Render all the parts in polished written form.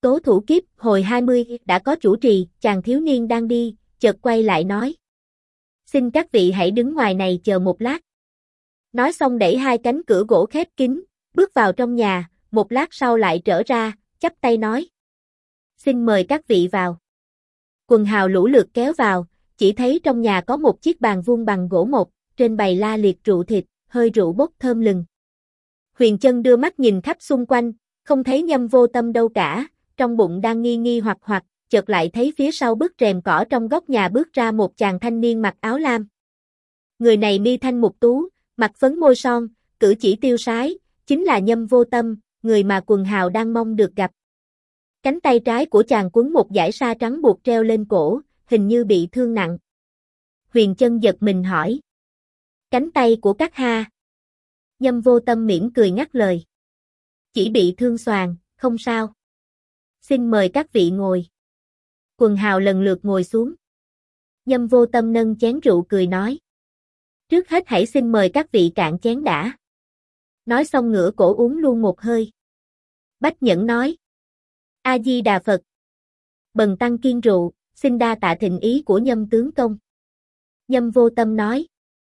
tố thủ kiếp, hồi 20, đã có chủ trì, chàng thiếu niên đang đi, chợt quay lại nói. Xin các vị hãy đứng ngoài này chờ một lát. Nói xong đẩy hai cánh cửa gỗ khép kín, bước vào trong nhà, một lát sau lại trở ra, chắp tay nói. Xin mời các vị vào. Quần hào lũ lượt kéo vào, chỉ thấy trong nhà có một chiếc bàn vuông bằng gỗ mộc, trên bày la liệt rượu thịt, hơi rượu bốc thơm lừng. Huyền Chân đưa mắt nhìn khắp xung quanh, không thấy Nhâm Vô Tâm đâu cả, trong bụng đang nghi nghi hoặc hoặc, chợt lại thấy phía sau bức rèm cỏ trong góc nhà bước ra một chàng thanh niên mặc áo lam. Người này mi thanh mục tú, mặt phấn môi son, cử chỉ tiêu sái, chính là Nhâm Vô Tâm, người mà quần hào đang mong được gặp. Cánh tay trái của chàng quấn một dải sa trắng buộc treo lên cổ, hình như bị thương nặng. Huyền Chân giật mình hỏi. Cánh tay của các ha? Nhâm Vô Tâm mỉm cười ngắt lời. Chỉ bị thương xoàng, không sao. Xin mời các vị ngồi. Quần hào lần lượt ngồi xuống. Nhâm Vô Tâm nâng chén rượu cười nói. Trước hết hãy xin mời các vị cạn chén đã. Nói xong ngửa cổ uống luôn một hơi. Bách Nhẫn nói. A Di Đà Phật. Bần tăng kiêng rượu, xin đa tạ thịnh ý của Nhâm tướng công. Nhâm Vô Tâm nói.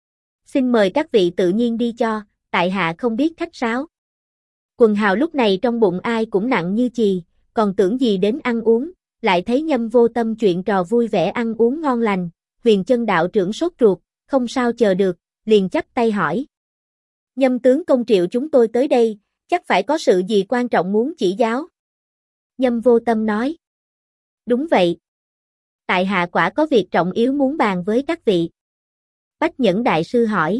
Xin mời các vị tự nhiên đi cho, tại hạ không biết khách sáo. Quần hào lúc này trong bụng ai cũng nặng như chì, còn tưởng gì đến ăn uống, lại thấy Nhâm Vô Tâm chuyện trò vui vẻ ăn uống ngon lành, Huyền Chân đạo trưởng sốt ruột, không sao chờ được, liền chắp tay hỏi. Nhâm tướng công triệu chúng tôi tới đây, chắc phải có sự gì quan trọng muốn chỉ giáo. Nhâm Vô Tâm nói. Đúng vậy. Tại hạ quả có việc trọng yếu muốn bàn với các vị. Bách Nhẫn đại sư hỏi.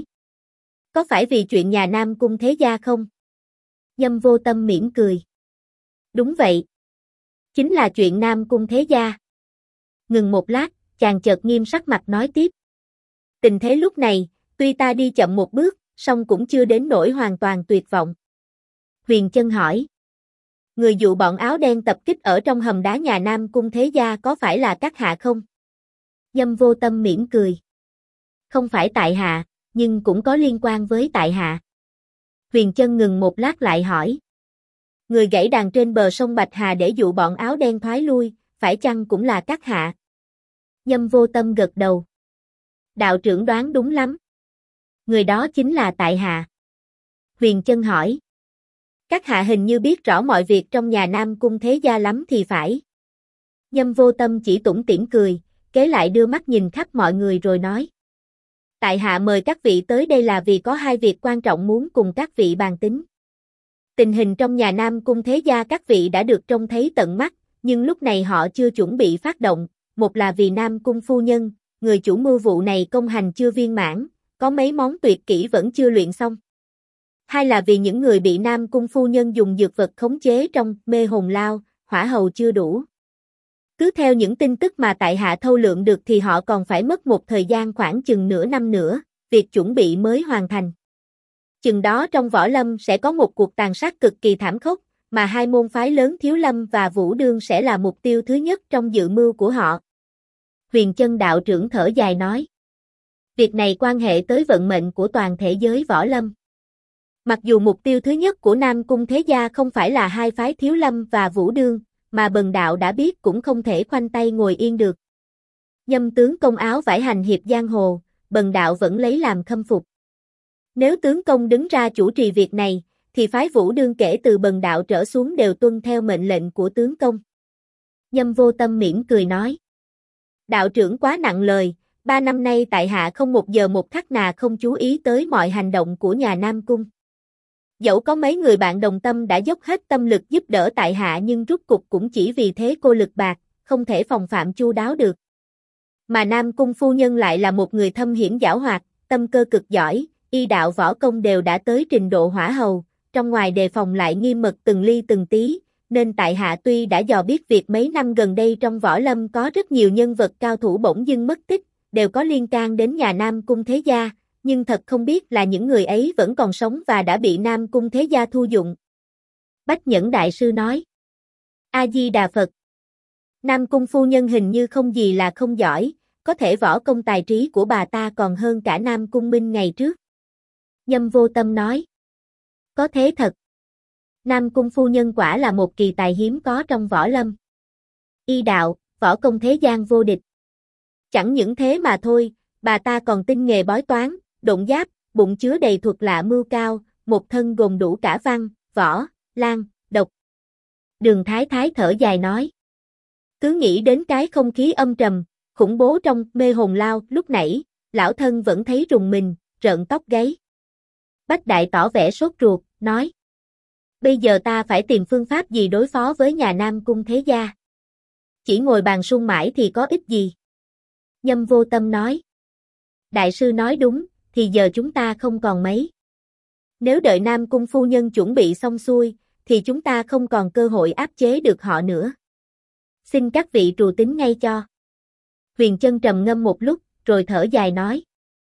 Có phải vì chuyện nhà Nam Cung Thế Gia không? Nhâm Vô Tâm mỉm cười. Đúng vậy. Chính là chuyện Nam Cung Thế Gia. Ngừng một lát, chàng chợt nghiêm sắc mặt nói tiếp. Tình thế lúc này, tuy ta đi chậm một bước, song cũng chưa đến nỗi hoàn toàn tuyệt vọng. Huyền Chân hỏi. Người dụ bọn áo đen tập kích ở trong hầm đá nhà Nam Cung Thế Gia có phải là các hạ không? Nhâm Vô Tâm mỉm cười. Không phải tại hạ, nhưng cũng có liên quan với tại hạ. Huyền Chân ngừng một lát lại hỏi. Người gãy đàn trên bờ sông Bạch Hà để dụ bọn áo đen thoái lui, phải chăng cũng là các hạ? Nhâm Vô Tâm gật đầu. Đạo trưởng đoán đúng lắm. Người đó chính là tại hạ. Huyền Chân hỏi. Các hạ hình như biết rõ mọi việc trong nhà Nam Cung Thế Gia lắm thì phải. Nhâm Vô Tâm chỉ tủm tỉm cười, kế lại đưa mắt nhìn khắp mọi người rồi nói. Tại hạ mời các vị tới đây là vì có hai việc quan trọng muốn cùng các vị bàn tính. Tình hình trong nhà Nam Cung Thế Gia các vị đã được trông thấy tận mắt, nhưng lúc này họ chưa chuẩn bị phát động, một là vì Nam Cung phu nhân, người chủ mưu vụ này công hành chưa viên mãn, có mấy món tuyệt kỹ vẫn chưa luyện xong. Hai là vì những người bị Nam Cung phu nhân dùng dược vật khống chế trong mê hồn lao, hỏa hầu chưa đủ. Cứ theo những tin tức mà tại hạ thâu lượm được thì họ còn phải mất một thời gian khoảng chừng nửa năm nữa, việc chuẩn bị mới hoàn thành. Chừng đó trong võ lâm sẽ có một cuộc tàn sát cực kỳ thảm khốc, mà hai môn phái lớn Thiếu Lâm và Vũ Đương sẽ là mục tiêu thứ nhất trong dự mưu của họ. Huyền Chân đạo trưởng thở dài nói. Việc này quan hệ tới vận mệnh của toàn thể giới võ lâm. Mặc dù mục tiêu thứ nhất của Nam Cung Thế Gia không phải là hai phái Thiếu Lâm và Vũ Đương, mà bần đạo đã biết cũng không thể khoanh tay ngồi yên được. Nhâm tướng công áo vải hành hiệp giang hồ, bần đạo vẫn lấy làm khâm phục. Nếu tướng công đứng ra chủ trì việc này, thì phái Vũ Đương kể từ bần đạo trở xuống đều tuân theo mệnh lệnh của tướng công. Nhâm Vô Tâm mỉm cười nói. Đạo trưởng quá nặng lời, 3 năm nay tại hạ không một giờ một khắc nào không chú ý tới mọi hành động của nhà Nam Cung. Dẫu có mấy người bạn đồng tâm đã dốc hết tâm lực giúp đỡ tại hạ nhưng rút cục cũng chỉ vì thế cô lực bạc, không thể phòng phạm chu đáo được. Mà Nam Cung phu nhân lại là một người thâm hiểm giảo hoạt, tâm cơ cực giỏi, y đạo võ công đều đã tới trình độ hỏa hầu, trong ngoài đề phòng lại nghiêm mật từng ly từng tí, nên tại hạ tuy đã dò biết việc mấy năm gần đây trong võ lâm có rất nhiều nhân vật cao thủ bỗng dưng mất tích, đều có liên can đến nhà Nam Cung Thế Gia, nhưng thật không biết là những người ấy vẫn còn sống và đã bị Nam Cung Thế Gia thu dụng. Bách Nhẫn đại sư nói. A Di Đà Phật. Nam Cung phu nhân hình như không gì là không giỏi, có thể võ công tài trí của bà ta còn hơn cả Nam Cung Minh ngày trước. Nhâm Vô Tâm nói. Có thế thật. Nam Cung phu nhân quả là một kỳ tài hiếm có trong võ lâm. Y đạo, võ công thế gian vô địch. Chẳng những thế mà thôi, bà ta còn tinh nghề bói toán, độn giáp, bụng chứa đầy thuật lạ mưu cao, một thân gồm đủ cả văn, võ, lang, độc. Đường Thái Thái thở dài nói. Cứ nghĩ đến cái không khí âm trầm, khủng bố trong mê hồn lao lúc nãy, lão thân vẫn thấy rùng mình, rợn tóc gáy. Bách Đại tỏ vẻ sốt ruột, nói. Bây giờ ta phải tìm phương pháp gì đối phó với nhà Nam Cung thế gia. Chỉ ngồi bàn sung mãi thì có ích gì. Nhâm Vô Tâm nói. Đại sư nói đúng, thì giờ chúng ta không còn mấy. Nếu đợi Nam Cung phu nhân chuẩn bị xong xuôi, thì chúng ta không còn cơ hội áp chế được họ nữa. Xin các vị trù tính ngay cho. Huyền Chân trầm ngâm một lúc, rồi thở dài nói.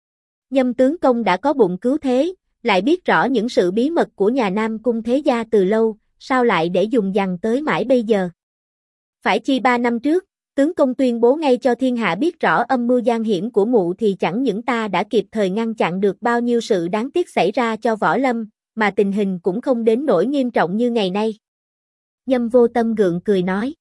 Nhâm tướng công đã có bụng cứu thế, lại biết rõ những sự bí mật của nhà Nam Cung thế gia từ lâu, sao lại để dùng dằng tới mãi bây giờ? Phải chi 3 năm trước, tướng công tuyên bố ngay cho thiên hạ biết rõ âm mưu gian hiểm của mụ thì chẳng những ta đã kịp thời ngăn chặn được bao nhiêu sự đáng tiếc xảy ra cho võ lâm, mà tình hình cũng không đến nỗi nghiêm trọng như ngày nay. Nhâm Vô Tâm gượng cười nói.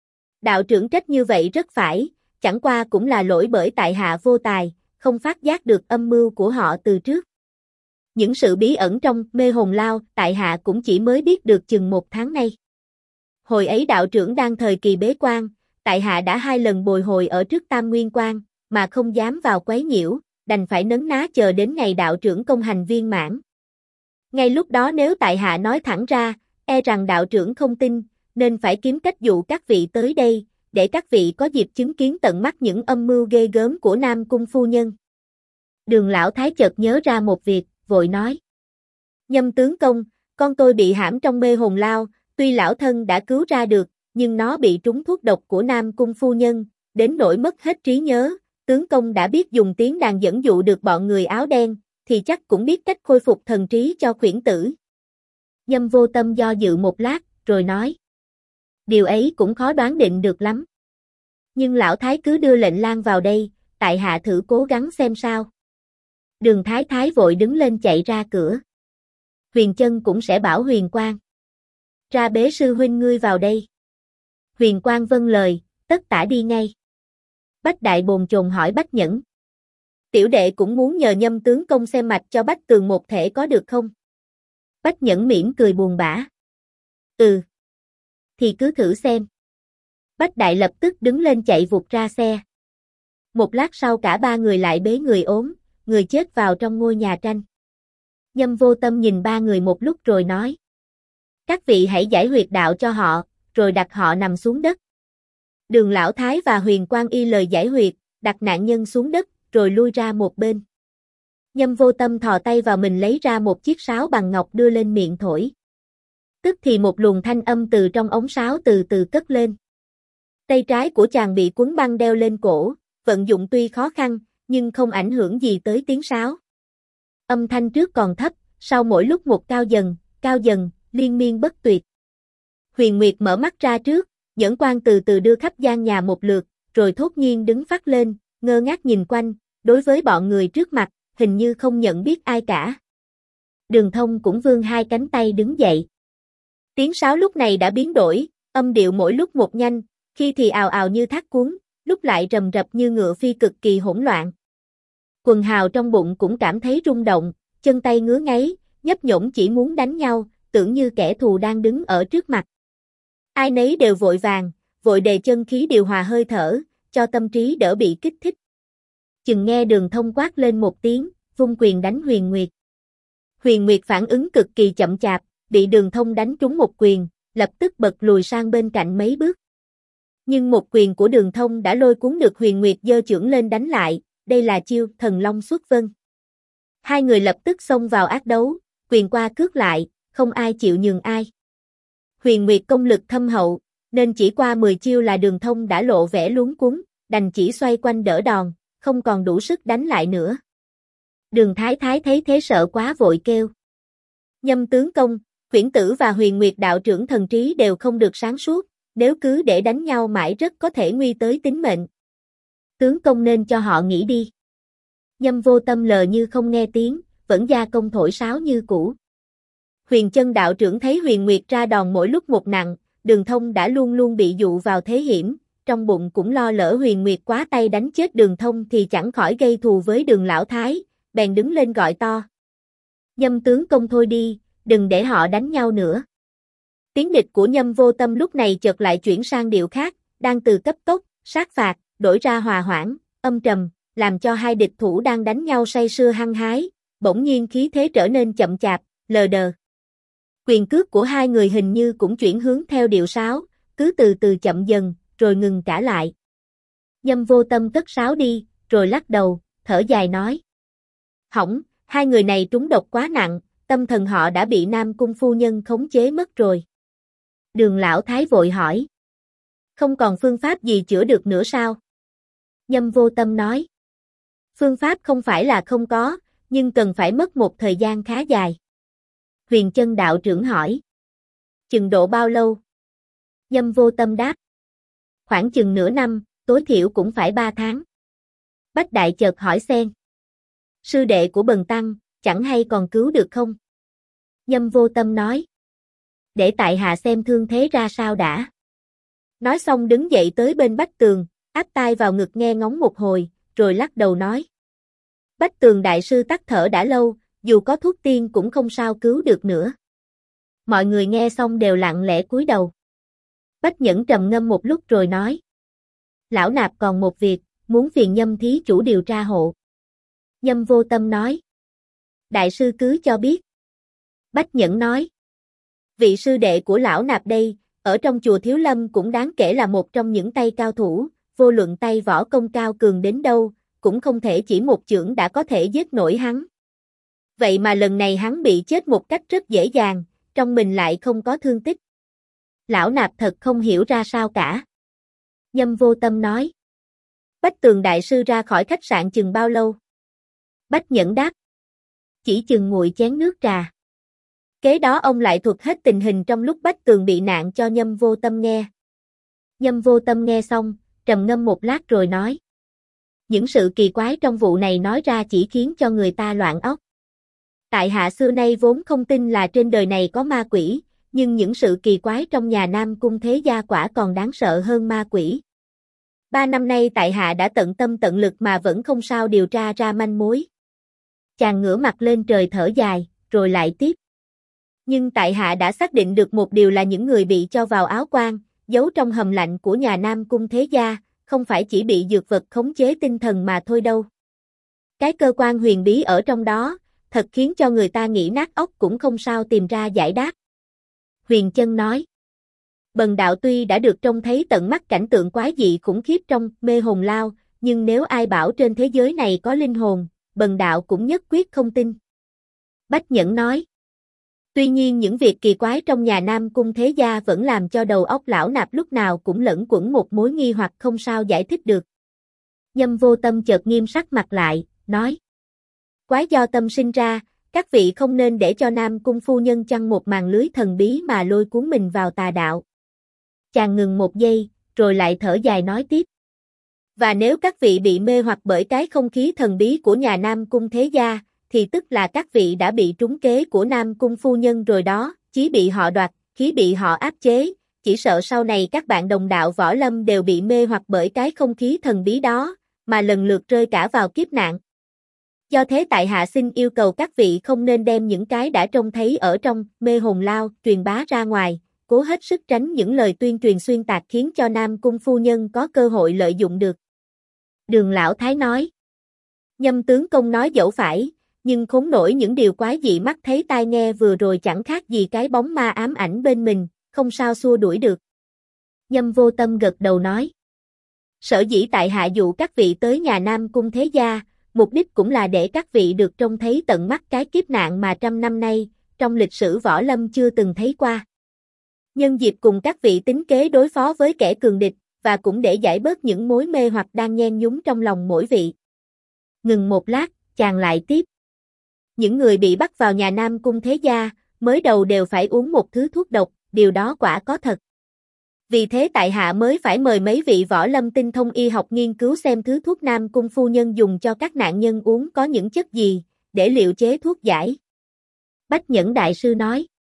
Đạo trưởng trách như vậy rất phải, chẳng qua cũng là lỗi bởi tại hạ vô tài, không phát giác được âm mưu của họ từ trước. Những sự bí ẩn trong mê hồn lao, tại hạ cũng chỉ mới biết được chừng 1 tháng nay. Hồi ấy đạo trưởng đang thời kỳ bế quan, tại hạ đã 2 lần bồi hồi ở trước Tam Nguyên Quan, mà không dám vào quấy nhiễu, đành phải nấn ná chờ đến ngày đạo trưởng công hành viên mãn. Ngay lúc đó nếu tại hạ nói thẳng ra, e rằng đạo trưởng không tin, nên phải kiếm cách dụ các vị tới đây, để các vị có dịp chứng kiến tận mắt những âm mưu ghê gớm của Nam Cung phu nhân. Đường Lão Thái chợt nhớ ra một việc, vội nói. Nhâm tướng công, con tôi bị hãm trong mê hồn lao, tuy lão thân đã cứu ra được, nhưng nó bị trúng thuốc độc của Nam Cung phu nhân, đến nỗi mất hết trí nhớ, tướng công đã biết dùng tiếng đàn dẫn dụ được bọn người áo đen, thì chắc cũng biết cách khôi phục thần trí cho khuyển tử. Nhâm Vô Tâm do dự một lát, rồi nói. Điều ấy cũng khó đoán định được lắm. Nhưng lão thái cứ đưa lệnh lang vào đây, tại hạ thử cố gắng xem sao. Đường Thái Thái vội đứng lên chạy ra cửa. Huyền Chân cũng sẽ bảo Huyền Quang. Ra bế sư huynh ngươi vào đây. Huyền Quang vâng lời, tất tả đi ngay. Bách Đại bồn chồn hỏi Bách Nhẫn. Tiểu đệ cũng muốn nhờ Nhâm tướng công xem mạch cho Bách Tường một thể có được không? Bách Nhẫn mỉm cười buồn bã. Ừ. Thì cứ thử xem. Bách Đại lập tức đứng lên chạy vụt ra xe. Một lát sau cả 3 người lại bế người ốm, người chết vào trong ngôi nhà tranh. Nhâm Vô Tâm nhìn 3 người một lúc rồi nói. Các vị hãy giải huyệt đạo cho họ, rồi đặt họ nằm xuống đất. Đường Lão Thái và Huyền Quang y lời giải huyệt, đặt nạn nhân xuống đất, rồi lui ra một bên. Nhâm Vô Tâm thò tay vào mình lấy ra một chiếc sáo bằng ngọc đưa lên miệng thổi. Tức thì một luồng thanh âm từ trong ống sáo từ từ cất lên. Tay trái của chàng bị quấn băng đeo lên cổ, vận dụng tuy khó khăn, nhưng không ảnh hưởng gì tới tiếng sáo. Âm thanh trước còn thấp, sau mỗi lúc một cao dần, liên miên bất tuyệt. Huyền Nguyệt mở mắt ra trước, nhẫn quan từ từ đưa khắp gian nhà một lượt, rồi thốt nhiên đứng phắt lên, ngơ ngác nhìn quanh, đối với bọn người trước mặt, hình như không nhận biết ai cả. Đường Thông cũng vươn 2 cánh tay đứng dậy. Tiếng sáo lúc này đã biến đổi, âm điệu mỗi lúc một nhanh, khi thì ào ào như thác cuốn, lúc lại rầm rập như ngựa phi cực kỳ hỗn loạn. Quần hào trong bụng cũng cảm thấy rung động, chân tay ngứa ngáy, nhấp nhổm chỉ muốn đánh nhau, tưởng như kẻ thù đang đứng ở trước mặt. Ai nấy đều vội vàng, vội đề chân khí điều hòa hơi thở, cho tâm trí đỡ bị kích thích. Chừng nghe Đường Thông quát lên một tiếng, vung quyền đánh Huyền Nguyệt. Huyền Nguyệt phản ứng cực kỳ chậm chạp, bị Đường Thông đánh trúng một quyền, lập tức bật lùi sang bên cạnh mấy bước. Nhưng một quyền của Đường Thông đã lôi cuốn được Huyền Nguyệt giơ chưởng lên đánh lại, đây là chiêu Thần Long xuất vân. 2 người lập tức xông vào ác đấu, quyền qua cước lại, không ai chịu nhường ai. Huyền Nguyệt công lực thâm hậu, nên chỉ qua 10 chiêu là Đường Thông đã lộ vẻ luống cuống, đành chỉ xoay quanh đỡ đòn, không còn đủ sức đánh lại nữa. Đường Thái Thái thấy thế sợ quá vội kêu. Nhâm tướng công, Khuyển Tử và Huyền Nguyệt đạo trưởng thần trí đều không được sáng suốt, nếu cứ để đánh nhau mãi rất có thể nguy tới tính mệnh. Tướng công nên cho họ nghỉ đi. Nhâm Vô Tâm lờ như không nghe tiếng, vẫn gia công thổi sáo như cũ. Huyền Chân đạo trưởng thấy Huyền Nguyệt ra đòn mỗi lúc một nặng, Đường Thông đã luôn luôn bị dụ vào thế hiểm, trong bụng cũng lo lỡ Huyền Nguyệt quá tay đánh chết Đường Thông thì chẳng khỏi gây thù với Đường lão thái, bèn đứng lên gọi to. Nhâm tướng công thôi đi, đừng để họ đánh nhau nữa. Tiếng địch của Nhâm Vô Tâm lúc này chợt lại chuyển sang điệu khác, đang từ cấp tốc, sát phạt, đổi ra hòa hoãn, âm trầm, làm cho hai địch thủ đang đánh nhau say sưa hăng hái, bỗng nhiên khí thế trở nên chậm chạp, lờ đờ. Quyền cước của hai người hình như cũng chuyển hướng theo điệu sáo, cứ từ từ chậm dần, rồi ngừng cả lại. Nhâm Vô Tâm cất sáo đi, rồi lắc đầu, thở dài nói. Hỏng, hai người này trúng độc quá nặng, tâm thần họ đã bị Nam Cung phu nhân khống chế mất rồi. Đường lão thái vội hỏi. Không còn phương pháp gì chữa được nữa sao? Nhâm Vô Tâm nói. Phương pháp không phải là không có, nhưng cần phải mất một thời gian khá dài. Huyền Chân đạo trưởng hỏi. Chừng độ bao lâu? Nhâm Vô Tâm đáp. Khoảng chừng nửa năm, tối thiểu cũng phải 3 tháng. Bách Đại chợt hỏi xen. Sư đệ của Bần Tăng, chẳng hay còn cứu được không? Nhâm Vô Tâm nói. Để tại hạ xem thương thế ra sao đã. Nói xong đứng dậy tới bên Bách Tường, áp tai vào ngực nghe ngóng một hồi, rồi lắc đầu nói. Bách Tường đại sư tắc thở đã lâu, dù có thuốc tiên cũng không sao cứu được nữa. Mọi người nghe xong đều lặng lẽ cúi đầu. Bách Nhẫn trầm ngâm một lúc rồi nói. Lão nạp còn một việc, muốn phiền Nhâm thí chủ điều tra hộ. Nhâm Vô Tâm nói. Đại sư cứ cho biết. Bách Nhẫn nói. Vị sư đệ của lão nạp đây, ở trong chùa Thiếu Lâm cũng đáng kể là một trong những tay cao thủ, vô luận tay võ công cao cường đến đâu, cũng không thể chỉ một chưởng đã có thể giết nổi hắn. Vậy mà lần này hắn bị chết một cách rất dễ dàng, trong mình lại không có thương tích. Lão nạp thật không hiểu ra sao cả. Nhâm Vô Tâm nói. Bách Tường đại sư ra khỏi khách sạn chừng bao lâu? Bách Nhẫn đáp. Chỉ chừng nguội chén nước trà. Kế đó ông lại thuật hết tình hình trong lúc Bách Tường bị nạn cho Nhâm Vô Tâm nghe. Nhâm Vô Tâm nghe xong, trầm ngâm một lát rồi nói. Những sự kỳ quái trong vụ này nói ra chỉ khiến cho người ta loạn óc. Tại hạ xưa nay vốn không tin là trên đời này có ma quỷ, nhưng những sự kỳ quái trong nhà Nam Cung thế gia quả còn đáng sợ hơn ma quỷ. 3 năm nay tại hạ đã tận tâm tận lực mà vẫn không sao điều tra ra manh mối. Chàng ngửa mặt lên trời thở dài, rồi lại tiếp. Nhưng tại hạ đã xác định được một điều là những người bị cho vào áo quan, giấu trong hầm lạnh của nhà Nam Cung thế gia, không phải chỉ bị dược vật khống chế tinh thần mà thôi đâu. Cái cơ quan huyền bí ở trong đó, thật khiến cho người ta nghĩ nát óc cũng không sao tìm ra giải đáp. Huyền Chân nói. Bần đạo tuy đã được trông thấy tận mắt cảnh tượng quái dị khủng khiếp trong Mê Hồn Lao, nhưng nếu ai bảo trên thế giới này có linh hồn, bần đạo cũng nhất quyết không tin. Bách Nhẫn nói. Tuy nhiên những việc kỳ quái trong nhà Nam Cung thế gia vẫn làm cho đầu óc lão nạp lúc nào cũng lẫn quẩn một mối nghi hoặc không sao giải thích được. Nhâm Vô Tâm chợt nghiêm sắc mặt lại, nói. Quái do tâm sinh ra, các vị không nên để cho Nam Cung phu nhân chăn một màn lưới thần bí mà lôi cuốn mình vào tà đạo. Chàng ngừng một giây, rồi lại thở dài nói tiếp. Và nếu các vị bị mê hoặc bởi cái không khí thần bí của nhà Nam Cung thế gia, thì tức là các vị đã bị trúng kế của Nam Cung phu nhân rồi đó, chí bị họ đoạt, khí bị họ áp chế, chỉ sợ sau này các bạn đồng đạo võ lâm đều bị mê hoặc bởi cái không khí thần bí đó, mà lần lượt rơi cả vào kiếp nạn. Do thế tại hạ xin yêu cầu các vị không nên đem những cái đã trông thấy ở trong Mê Hồn Lao truyền bá ra ngoài, cố hết sức tránh những lời tuyên truyền xuyên tạc khiến cho Nam Cung phu nhân có cơ hội lợi dụng được. Đường lão thái nói. Nhâm tướng công nói dẫu phải, nhưng khốn nổi những điều quái dị mắt thấy tai nghe vừa rồi chẳng khác gì cái bóng ma ám ảnh bên mình, không sao xua đuổi được. Nhâm Vô Tâm gật đầu nói. Sở dĩ tại hạ dụ các vị tới nhà Nam Cung thế gia, mục đích cũng là để các vị được trông thấy tận mắt cái kiếp nạn mà trăm năm nay, trong lịch sử võ lâm chưa từng thấy qua. Nhân dịp cùng các vị tính kế đối phó với kẻ cường địch, và cũng để giải bớt những mối mê hoặc đang nhen nhúm trong lòng mỗi vị. Ngừng một lát, chàng lại tiếp. Những người bị bắt vào nhà Nam Cung thế gia, mới đầu đều phải uống một thứ thuốc độc, điều đó quả có thật. Vì thế tại hạ mới phải mời mấy vị võ lâm tinh thông y học nghiên cứu xem thứ thuốc Nam Cung phu nhân dùng cho các nạn nhân uống có những chất gì, để liệu chế thuốc giải. Bách Nhẫn đại sư nói.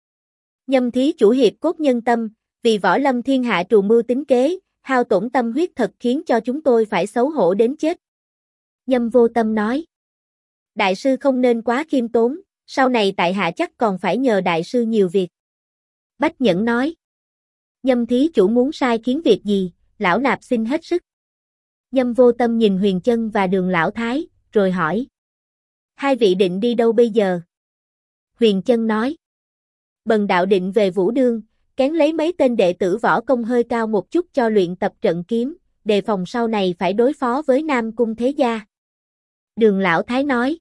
Nhâm thí chủ hiệp cốt nhân tâm, vì võ lâm thiên hạ trù mưu tính kế, hao tổn tâm huyết thật khiến cho chúng tôi phải xấu hổ đến chết. Nhâm Vô Tâm nói. Đại sư không nên quá khiêm tốn, sau này tại hạ chắc còn phải nhờ đại sư nhiều việc. Bách Nhẫn nói. Nhâm thí chủ muốn sai khiến việc gì, lão nạp xin hết sức. Nhâm Vô Tâm nhìn Huyền Chân và Đường Lão Thái, rồi hỏi. Hai vị định đi đâu bây giờ? Huyền Chân nói. Bần đạo định về Vũ Đương, kén lấy mấy tên đệ tử võ công hơi cao một chút cho luyện tập trận kiếm, đề phòng sau này phải đối phó với Nam Cung Thế Gia. Đường Lão Thái nói.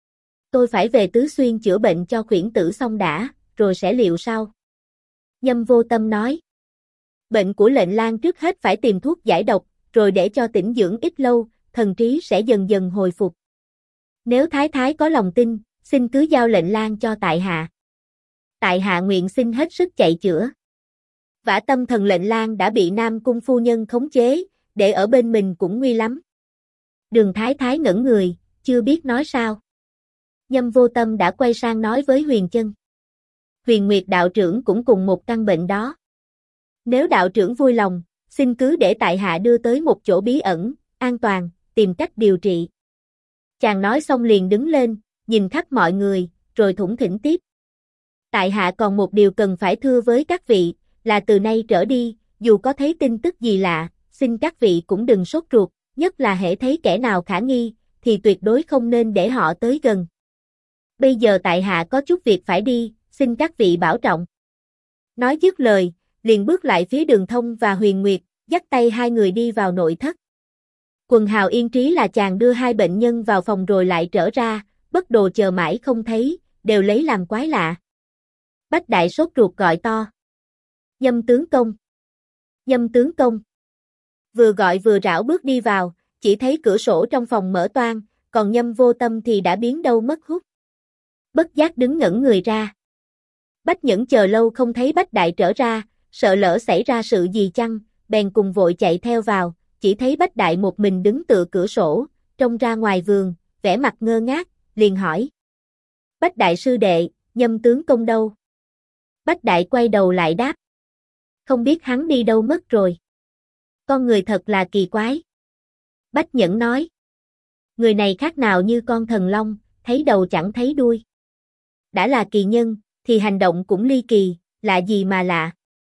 Tôi phải về Tứ Xuyên chữa bệnh cho Khuyển Tử xong đã, rồi sẽ liệu sau. Nhâm Vô Tâm nói. Bệnh của lệnh lang trước hết phải tìm thuốc giải độc, rồi để cho tĩnh dưỡng ít lâu, thần trí sẽ dần dần hồi phục. Nếu Thái Thái có lòng tin, xin cứ giao lệnh lang cho tại hạ. Tại hạ nguyện xin hết sức chạy chữa. Vả tâm thần lệnh lang đã bị Nam Cung phu nhân khống chế, để ở bên mình cũng nguy lắm. Đường Thái Thái ngẩn người, chưa biết nói sao. Nhâm Vô Tâm đã quay sang nói với Huyền Chân. Huyền Nguyệt đạo trưởng cũng cùng một căn bệnh đó. Nếu đạo trưởng vui lòng, xin cứ để tại hạ đưa tới một chỗ bí ẩn, an toàn, tìm cách điều trị. Chàng nói xong liền đứng lên, nhìn khắp mọi người, rồi thủng thỉnh tiếp. Tại hạ còn một điều cần phải thưa với các vị, là từ nay trở đi, dù có thấy tin tức gì lạ, xin các vị cũng đừng sốt ruột, nhất là hễ thấy kẻ nào khả nghi, thì tuyệt đối không nên để họ tới gần. Bây giờ tại hạ có chút việc phải đi, xin các vị bảo trọng. Nói dứt lời, liền bước lại phía Đường Thông và Huyền Nguyệt, dắt tay hai người đi vào nội thất. Quần Hào Yên Trí là chàng đưa hai bệnh nhân vào phòng rồi lại trở ra, Bất Đồ chờ mãi không thấy, đều lấy làm quái lạ. Bách Đại sốt ruột gọi to. Nhâm tướng công. Nhâm tướng công. Vừa gọi vừa rảo bước đi vào, chỉ thấy cửa sổ trong phòng mở toang, còn Nhâm Vô Tâm thì đã biến đâu mất hút. Bất giác đứng ngẩn người ra. Bách Nhẫn chờ lâu không thấy Bách Đại trở ra, sợ lỡ xảy ra sự gì chăng, bèn cùng vội chạy theo vào, chỉ thấy Bách Đại một mình đứng tựa cửa sổ, trông ra ngoài vườn, vẻ mặt ngơ ngác, liền hỏi. Bách Đại sư đệ, Nhâm tướng công đâu? Bách Đại quay đầu lại đáp. Không biết hắn đi đâu mất rồi. Con người thật là kỳ quái. Bách Nhẫn nói. Người này khác nào như con thần long, thấy đầu chẳng thấy đuôi. Đã là kỳ nhân, thì hành động cũng ly kỳ, lạ gì mà lạ.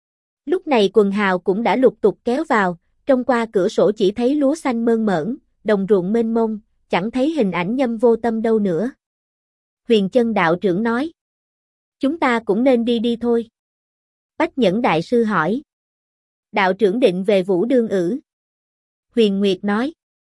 Lúc này quần hào cũng đã lục tục kéo vào, trông qua cửa sổ chỉ thấy lúa xanh mơn mởn, đồng ruộng mênh mông, chẳng thấy hình ảnh Nhâm Vô Tâm đâu nữa. Huyền Chân đạo trưởng nói. Chúng ta cũng nên đi đi thôi. Bách Nhẫn đại sư hỏi. Đạo trưởng định về Vũ Đương ử? Huyền Nguyệt nói.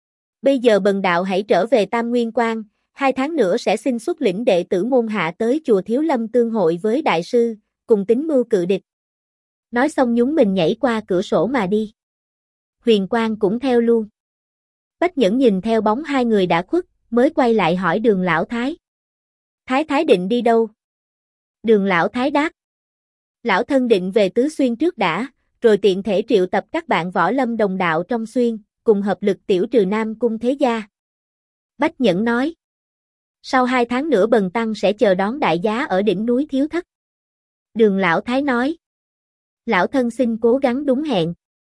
Bây giờ bần đạo hãy trở về Tam Nguyên Quan, 2 tháng nữa sẽ xin xuất lĩnh đệ tử môn hạ tới chùa Thiếu Lâm tương hội với đại sư, cùng tính mưu cự địch. Nói xong nhún mình nhảy qua cửa sổ mà đi. Huyền Quang cũng theo luôn. Bách Nhẫn nhìn theo bóng hai người đã khuất, mới quay lại hỏi Đường Lão Thái. Thái Thái định đi đâu? Đường Lão Thái đáp. Lão thân định về Tứ Xuyên trước đã, rồi tiện thể triệu tập các bạn võ lâm đồng đạo trong Xuyên, cùng hợp lực tiểu trừ Nam Cung Thế Gia. Bách Nhẫn nói. Sau 2 tháng nữa bần tăng sẽ chờ đón đại giá ở đỉnh núi Thiếu Thất. Đường Lão Thái nói. Lão thân xin cố gắng đúng hẹn.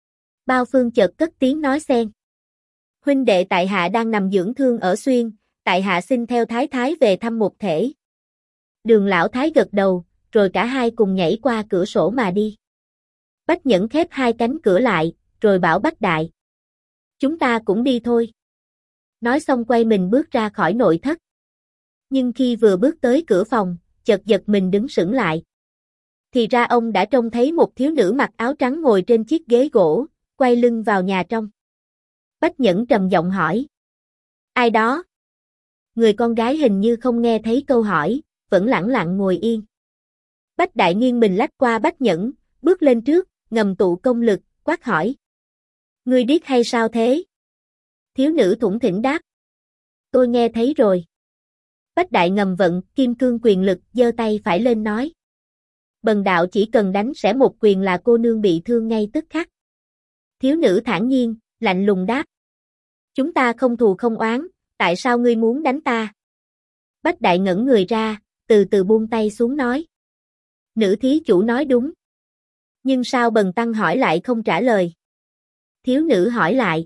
Bao Phương chợt cất tiếng nói xen. Huynh đệ tại hạ đang nằm dưỡng thương ở Xuyên, tại hạ xin theo Thái Thái về thăm một thể. Đường Lão Thái gật đầu, rồi cả hai cùng nhảy qua cửa sổ mà đi. Bách Nhẫn khép 2 cánh cửa lại, rồi bảo Bách Đại. Chúng ta cũng đi thôi. Nói xong quay mình bước ra khỏi nội thất. Nhưng khi vừa bước tới cửa phòng, chợt giật mình đứng sững lại. Thì ra ông đã trông thấy một thiếu nữ mặc áo trắng ngồi trên chiếc ghế gỗ, quay lưng vào nhà trong. Bách Nhẫn trầm giọng hỏi. Ai đó? Người con gái hình như không nghe thấy câu hỏi, vẫn lẳng lặng ngồi yên. Bách Đại nghiêng mình lách qua Bách Nhẫn, bước lên trước, ngầm tụ công lực, quát hỏi. Ngươi điếc hay sao thế? Thiếu nữ thủng thỉnh đáp. Tôi nghe thấy rồi. Bách Đại ngầm vận kim cương quyền lực, giơ tay phải lên nói. Bần đạo chỉ cần đánh sẽ một quyền là cô nương bị thương ngay tức khắc. Thiếu nữ thản nhiên, lạnh lùng đáp. Chúng ta không thù không oán, tại sao ngươi muốn đánh ta? Bách Đại ngẩn người ra, từ từ buông tay xuống nói. Nữ thí chủ nói đúng. Nhưng sao Bần tăng hỏi lại không trả lời? Thiếu nữ hỏi lại.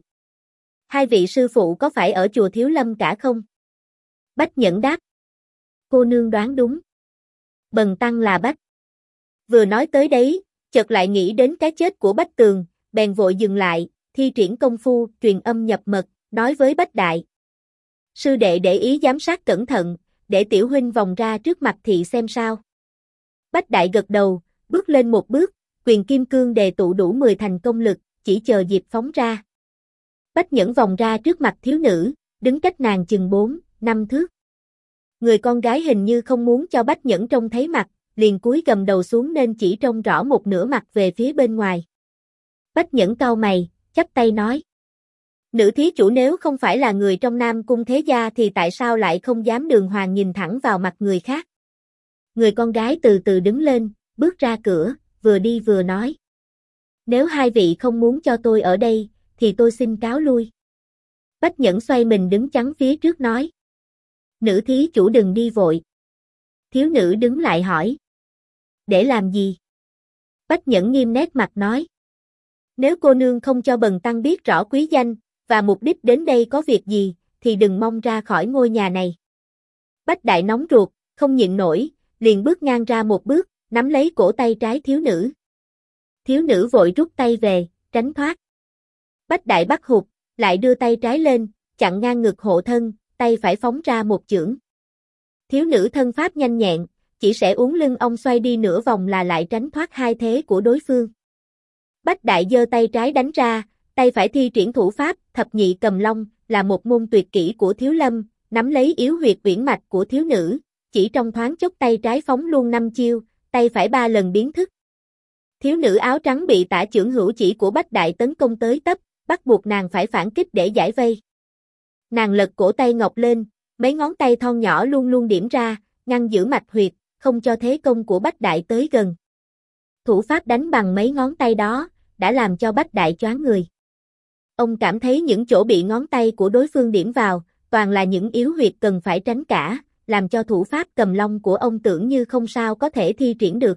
Hai vị sư phụ có phải ở chùa Thiếu Lâm cả không? Bách Nhẫn đáp. Cô nương đoán đúng. Bần tăng là Bách. Vừa nói tới đấy, chợt lại nghĩ đến cái chết của Bách Tường, bèn vội dừng lại, thi triển công phu, truyền âm nhập mật, nói với Bách Đại. Sư đệ để ý giám sát cẩn thận, để tiểu huynh vòng ra trước mặt thị xem sao. Bách Đại gật đầu, bước lên một bước, quyền kim cương đề tụ đủ 10 thành công lực, chỉ chờ dịp phóng ra. Bách Nhẫn vòng ra trước mặt thiếu nữ, đứng cách nàng chừng 4-5 thước. Người con gái hình như không muốn cho Bách Nhẫn trông thấy mặt, liền cúi gầm đầu xuống nên chỉ trông rõ một nửa mặt về phía bên ngoài. Bách Nhẫn cau mày, chắp tay nói. Nữ thí chủ nếu không phải là người trong Nam Cung thế gia thì tại sao lại không dám đường hoàng nhìn thẳng vào mặt người khác? Người con gái từ từ đứng lên, bước ra cửa, vừa đi vừa nói. Nếu hai vị không muốn cho tôi ở đây, thì tôi xin cáo lui. Bách Nhẫn xoay mình đứng chắn phía trước nói. Nữ thí chủ đừng đi vội. Thiếu nữ đứng lại hỏi. Để làm gì? Bách Nhẫn nghiêm nét mặt nói. Nếu cô nương không cho bần tăng biết rõ quý danh, và mục đích đến đây có việc gì, thì đừng mong ra khỏi ngôi nhà này. Bách Đại nóng ruột, không nhịn nổi, liền bước ngang ra một bước, nắm lấy cổ tay trái thiếu nữ. Thiếu nữ vội rút tay về, tránh thoát. Bách Đại bắt hụt, lại đưa tay trái lên, chặn ngang ngực hộ thân, tay phải phóng ra một chưởng. Thiếu nữ thân pháp nhanh nhẹn, chỉ sẽ uốn lưng ông xoay đi nửa vòng là lại tránh thoát hai thế của đối phương. Bách Đại giơ tay trái đánh ra, tay phải thi triển thủ pháp, thập nhị cầm long, là một môn tuyệt kỹ của Thiếu Lâm, nắm lấy yếu huyệt uyển mạch của thiếu nữ, chỉ trong thoáng chốc tay trái phóng luôn 5 chiêu, tay phải 3 lần biến thức. Thiếu nữ áo trắng bị tả chưởng hữu chỉ của Bách Đại tấn công tới tấp, bắt buộc nàng phải phản kích để giải vây. Nàng lật cổ tay ngọc lên, mấy ngón tay thon nhỏ luôn luôn điểm ra, ngăn giữ mạch huyệt, không cho thế công của Bách Đại tới gần. Thủ pháp đánh bằng mấy ngón tay đó, đã làm cho Bách Đại choáng người. Ông cảm thấy những chỗ bị ngón tay của đối phương điểm vào, toàn là những yếu huyệt cần phải tránh cả, làm cho thủ pháp cầm long của ông tưởng như không sao có thể thi triển được.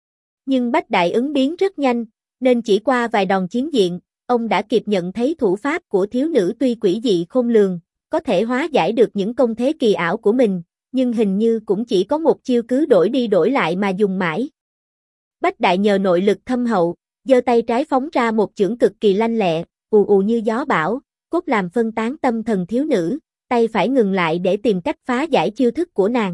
Nhưng Bách Đại ứng biến rất nhanh, nên chỉ qua vài đòn chiến diện, ông đã kịp nhận thấy thủ pháp của thiếu nữ tuy quỷ dị khôn lường, có thể hóa giải được những công thế kỳ ảo của mình, nhưng hình như cũng chỉ có một chiêu cứ đổi đi đổi lại mà dùng mãi. Bách Đại nhờ nội lực thâm hậu, giơ tay trái phóng ra một chưởng cực kỳ lanh lẹ, ù ù như gió bão, cốt làm phân tán tâm thần thiếu nữ, tay phải ngừng lại để tìm cách phá giải chiêu thức của nàng.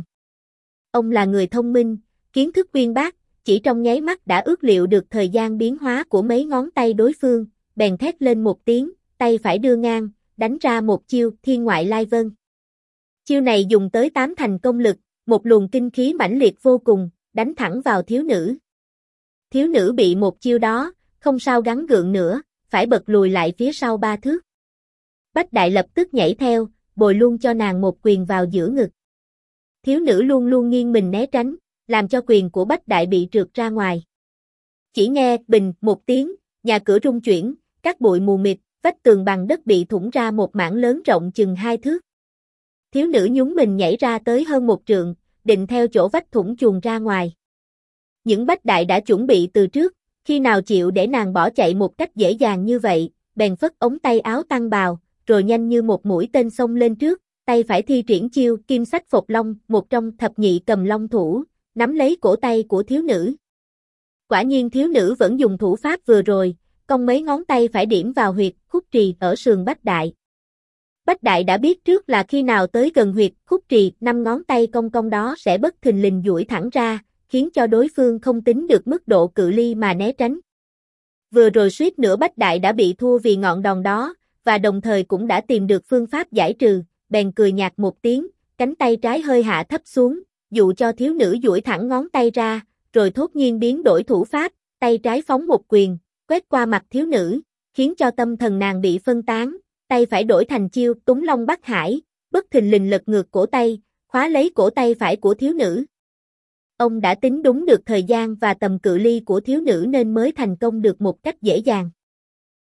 Ông là người thông minh, kiến thức uyên bác, chỉ trong nháy mắt đã ước liệu được thời gian biến hóa của mấy ngón tay đối phương, bèn thét lên một tiếng, tay phải đưa ngang, đánh ra một chiêu Thiên Ngoại Lai Vân. Chiêu này dùng tới 8 thành công lực, một luồng kinh khí mãnh liệt vô cùng, đánh thẳng vào thiếu nữ. Thiếu nữ bị một chiêu đó, không sao gắng gượng nữa, phải bật lùi lại phía sau 3 thước. Bách Đại lập tức nhảy theo, bồi luôn cho nàng một quyền vào giữa ngực. Thiếu nữ luôn luôn nghiêng mình né tránh, làm cho quyền của Bách Đại bị trượt ra ngoài. Chỉ nghe bình một tiếng, nhà cửa rung chuyển, các bụi mù mịt, vách tường bằng đất bị thủng ra một mảng lớn rộng chừng 2 thước. Thiếu nữ nhún mình nhảy ra tới hơn 1 trượng, định theo chỗ vách thủng chuồn ra ngoài. Những Bách Đại đã chuẩn bị từ trước, khi nào chịu để nàng bỏ chạy một cách dễ dàng như vậy, bèn phất ống tay áo tăng bào, rồi nhanh như một mũi tên xông lên trước, tay phải thi triển chiêu Kim Sách Phục Long, một trong thập nhị cầm long thủ, nắm lấy cổ tay của thiếu nữ. Quả nhiên thiếu nữ vẫn dùng thủ pháp vừa rồi, cong mấy ngón tay phải điểm vào huyệt khúc trì ở sườn Bách Đại. Bách Đại đã biết trước là khi nào tới gần huyệt khúc trì, 5 ngón tay cong cong đó sẽ bất thình lình duỗi thẳng ra, khiến cho đối phương không tính được mức độ cự ly mà né tránh. Vừa rồi suýt nữa Bách Đại đã bị thua vì ngọn đòn đó, và đồng thời cũng đã tìm được phương pháp giải trừ, bèn cười nhạt một tiếng, cánh tay trái hơi hạ thấp xuống, dụ cho thiếu nữ duỗi thẳng ngón tay ra, rồi thốt nhiên biến đổi thủ pháp, tay trái phóng một quyền, quét qua mặt thiếu nữ, khiến cho tâm thần nàng bị phân tán, tay phải đổi thành chiêu Túng Long Bắc Hải, bất thình lình lật ngược cổ tay, khóa lấy cổ tay phải của thiếu nữ. Ông đã tính đúng được thời gian và tầm cự ly của thiếu nữ nên mới thành công được một cách dễ dàng.